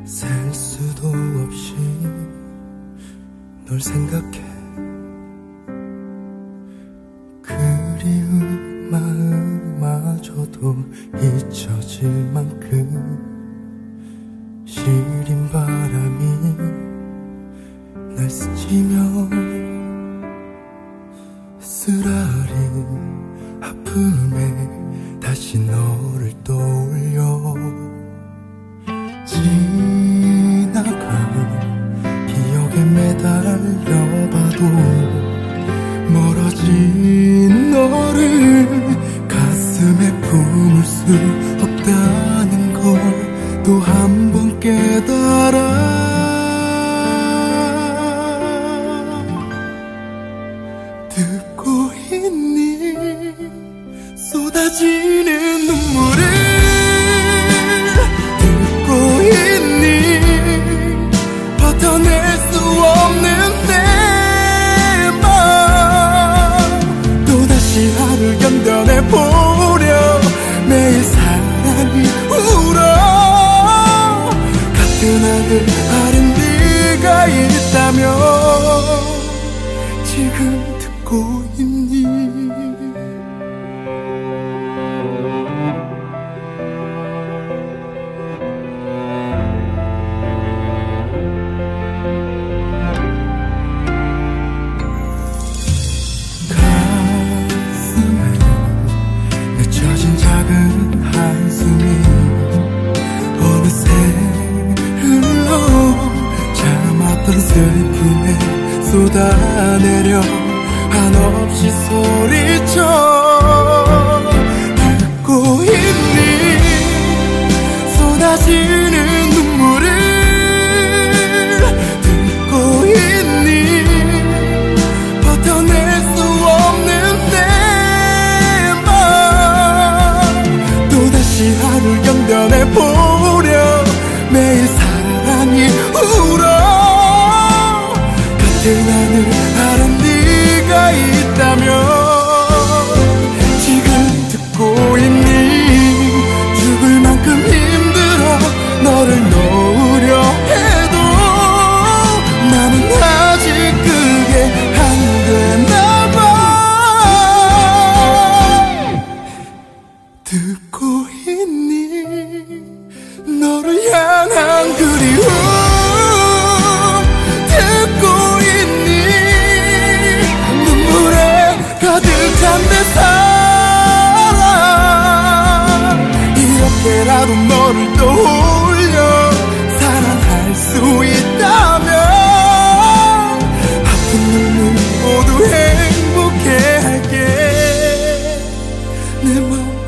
셀 수도 없이 널 생각해. 그리운 마음마저도 잊혀질 만큼 시린 바람이 날 스치며 쓰라린 아픔에 다시 너를 떠올려. 지나간 기억에 매달려봐도 멀어진 너를 가슴에 품을 수 없다는 걸 또 한 번 깨달아. 듣고 있니? 쏟아지는 눈물을 듣고 있니? 버텨낼 수 없는 내 맘 또다시 하루 견뎌내보려. 매일 사랑이 울어. 같은 하늘 아래 네가 있다면 지금 듣고 있니? 가슴에 맺혀진 작은 한숨이 어느새 흘러 참았던 슬픔에 쏟아내려 한없이 소리쳐. 듣고 있니? 쏟아지는 눈물을 듣고 있니? 버텨낼 수 없는 내 맘 또다시 하루 견뎌내보려. 매일 사랑이 울어. 같은 하늘 아래 네가 있다면 지금 듣고 있니? 죽을 만큼 힘들어 너를 놓으려 해도 나는 아직 그게 안 되나 봐. 듣고 있니? 너를 향한 그리움 듣고 있니? 눈물에 가득한 내 사랑 이렇게라도 너를 떠올려 사랑할 수 있다면 아픈 눈물 모두 행복해 할게. 내 맘